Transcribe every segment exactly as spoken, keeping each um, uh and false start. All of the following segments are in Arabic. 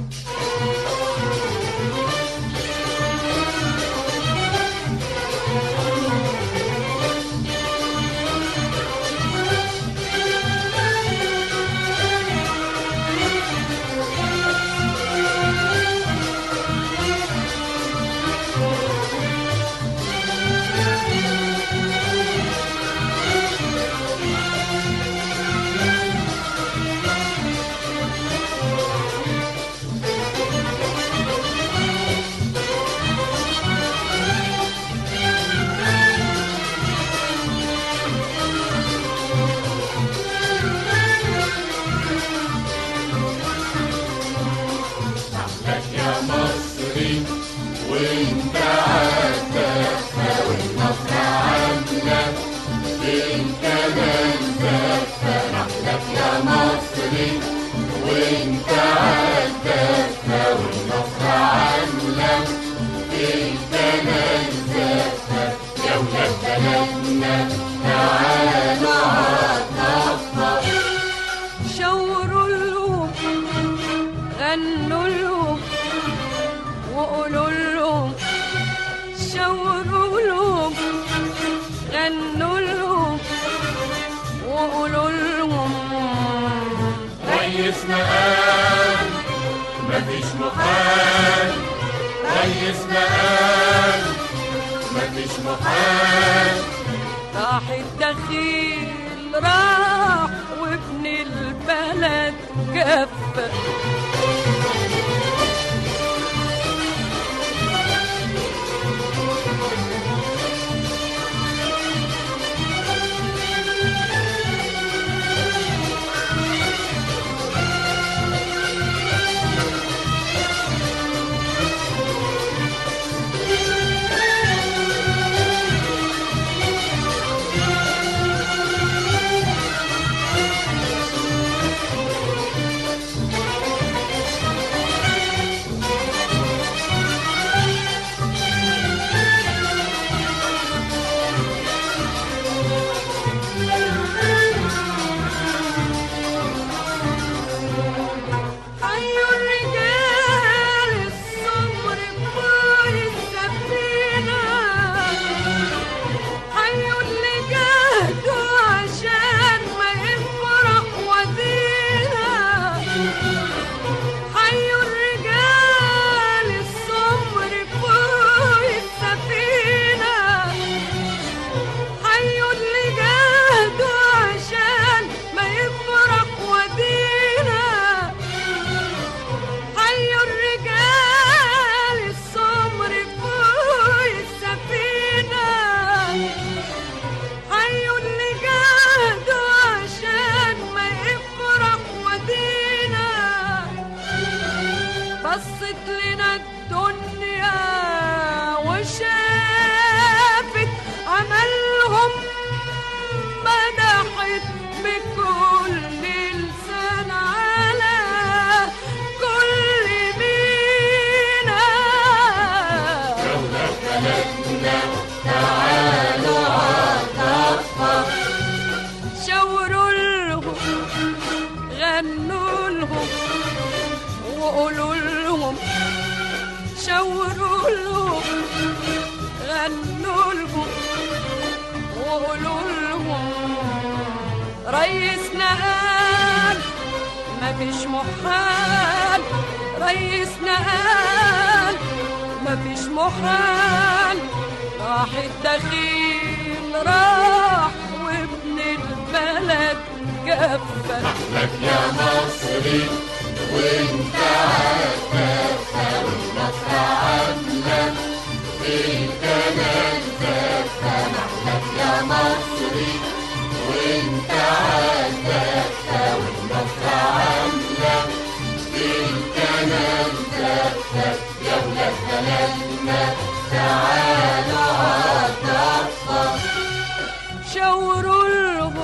وانت عالدفة والنصر عاملة بالكلام زفة نحلك يا مصري وانت عالدفة والنصر عاملة بالكلام زفة يا ولاد بلدنا تعالوا عالضفة. شاوروا لهم غنوا لهم وقولوا لهم شاوروا لهم غنوا لهم وقولوا لهم ريسنا قال مفيش محال ريسنا قال مفيش محال راح الدخيل راح وابن البلد كفى. بصت لنا الدنيا وشافت عملهم مدحت بكل لسان على كل مينا. يا ولاد بلدنا تعالوا عالضفة. شاوروا لهم غنوا لهم وقولوا لهم شاوروا لهم غنوا لهم وقولوا لهم ريسنا قال مفيش محال ريسنا قال مفيش محال راح الدخيل راح وابن البلد كفى. نحلك يا مصري وانت عالدفة والنصر عاملة بالكلام زفة نحلك يا مصري وانت عالدفة والنصر عاملة بالكلام زفة يا ولاد بلدنا تعالوا عالضفة. شاوروا لهم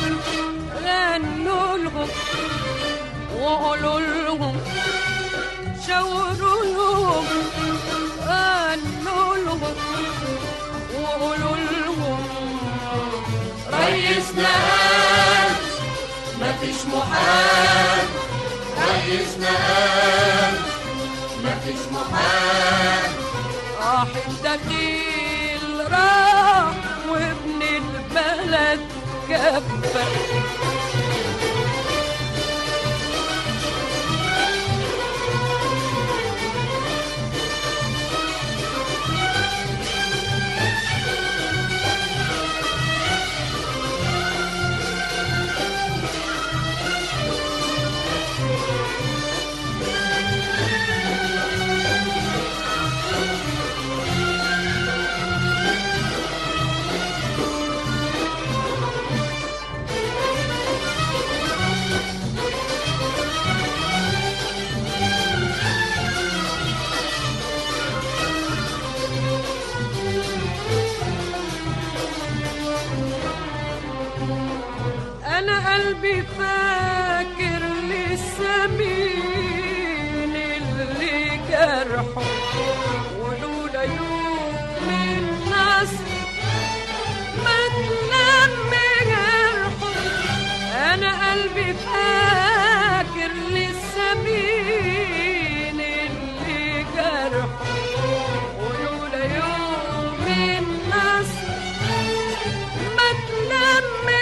غنوا لهم وقولوا لهم شاوروا لهم غنوا لهم وقولوا لهم ريسنا قال مفيش محال ريسنا قال مفيش محال. راح الدخيل راح وابن البلد كفى. أنا قلبي فاكر لسه مين اللي جرحه، ولولا يوم النصر ما تلم جرحه. أنا قلبي فاكر لسه مين اللي جرحه، ولولا يوم النصر ما تلم.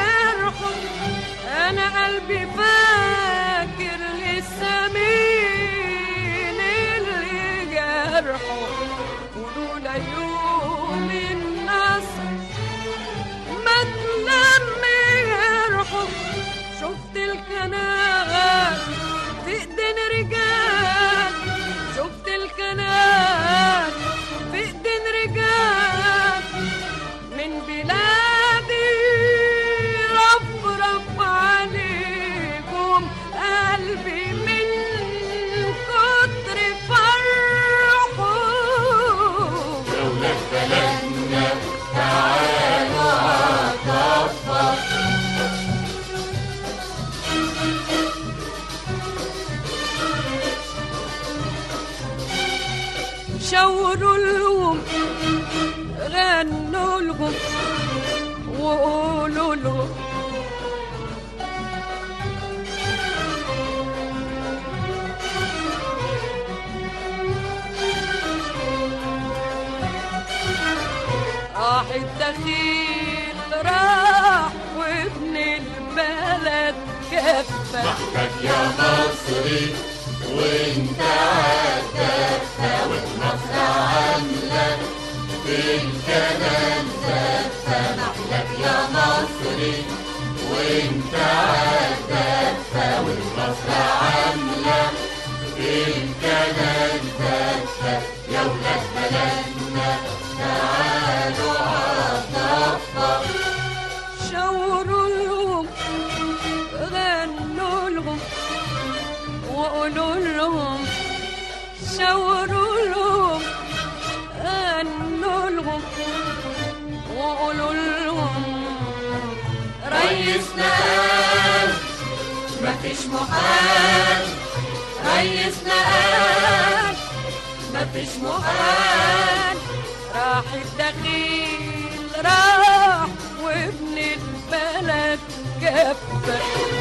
أنا قلبي فاكر لسه مين اللي جرحه، ولولا يوم النصر ما تلم جرحه. شفت الكنال في ايدين رجال، شفت الكنال في ايدين رجال من بلادي. قلبي من كتر فرحه يا ولاد بلدنا تعالوا عالضفة. شاوروا لهم غنوا لهم وقولوا لهم راح الدخيل راح وابن البلد كفى. محتاج يا مصري وانت عالدفة، ومصر عاملة بالكلام زفة. محتاج يا مصري وانت عالدفة، ومصر عاملة بالكلام زفة. يا ولاد بلدنا تعالوا عالضفة. شاوروا لهم غنوا لهم وقولوا لهم، شاوروا لهم غنوا لهم وقولوا لهم. ريسنا قال مفيش محال، ريسنا قال مفيش محال. راح الدخيل راح وابن البلد كفى.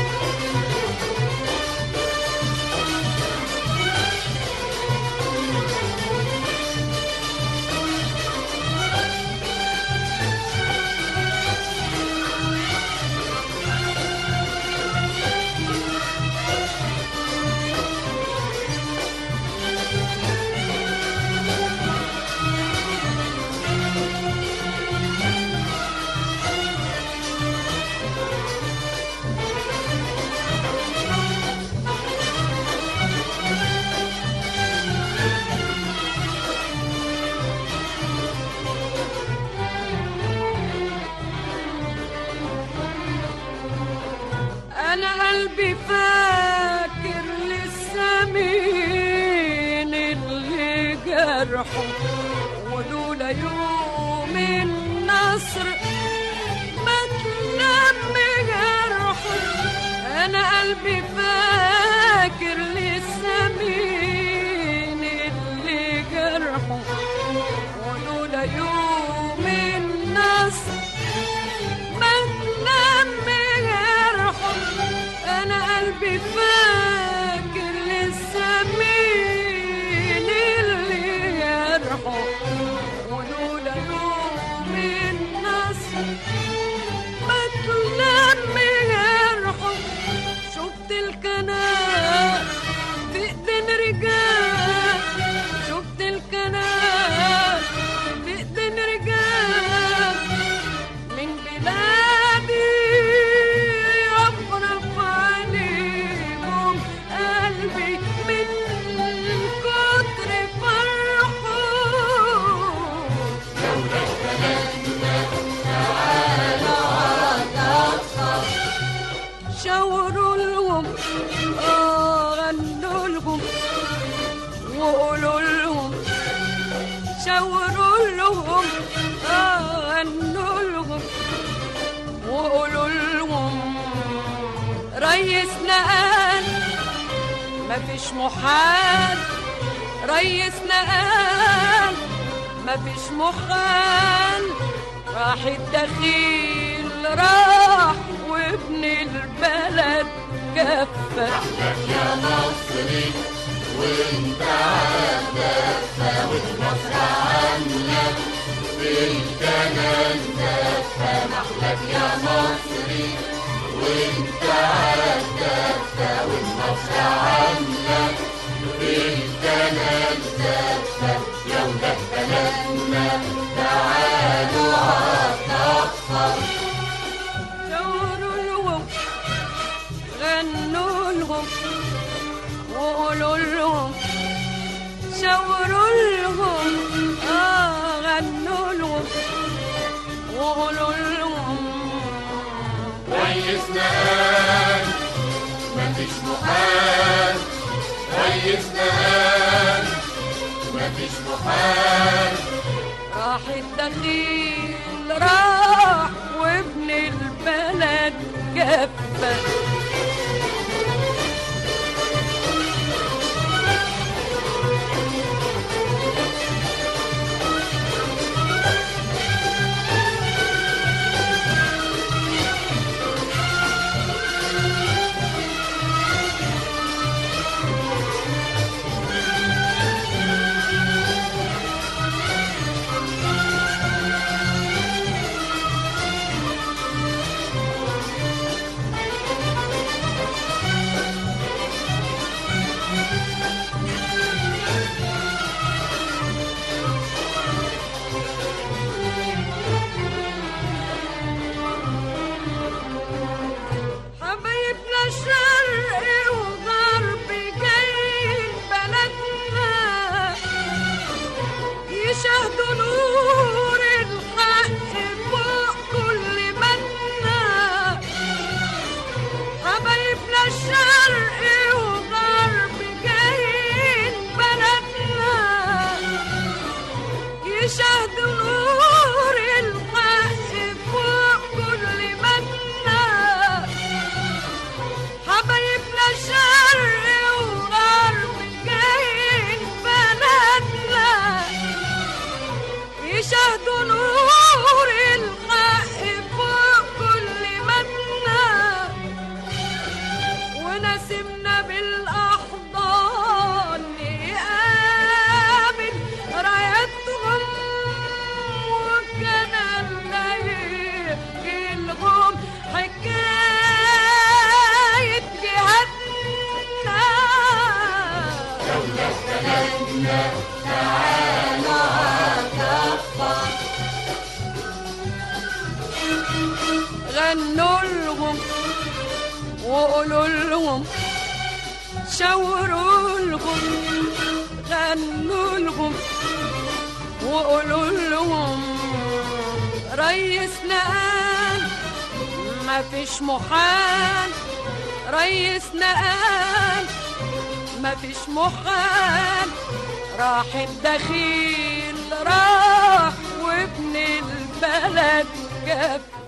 أنا قلبي فاكر لسه مين اللي جرحه، ولولا يوم النصر ما تلم جرحه. أنا قلبي فاكر لسه مين اللي جرحه، ولولا يوم النصر ما تلم جرحه. أنا قلبي فاكر لسه مين وقولوا لهم شاوروا لهم غنوا لهم وقولوا لهم ريسنا قال مفيش محال ريسنا قال مفيش محال راح الدخيل راح وابن البلد كفى يا مصري وانت عالدفة والمصر عاملة بالكنان دفة محلك يا مصري وانت عالدفة والمصر عاملة بالكنان دفة يا ولاد بلدنا تعالوا عالطفة شاوروا لهم غنوا لهم وقولوا لهم شاوروا لهم اه غنوا لهم وقولوا لهم ريسنا قال مفيش محال ريسنا قال مفيش محال راح الدخيل راح وابن البلد كفى شرق وغرب جايين بلدنا يشهدوا نور الحق فوق كل منا حبايبنا الشرق وغرب جايين بلدنا يشهدوا نور الحق فوق كل منا حبايبنا شرق وغرب جايين بلدنا يشهدوا نور الحق فوق كل منا ونسمنا بالأحضان نقابل رايتهم وكان الليل يلغم حكاية جهادنا دولة بلدنا تعالوا عالطفة غنوا لهم وقولوا لهم شاوروا لهم غنوا لهم وقولوا لهم ريسنا قال مفيش محال ريسنا قال مفيش محال راح الدخيل راح وابن البلد كفى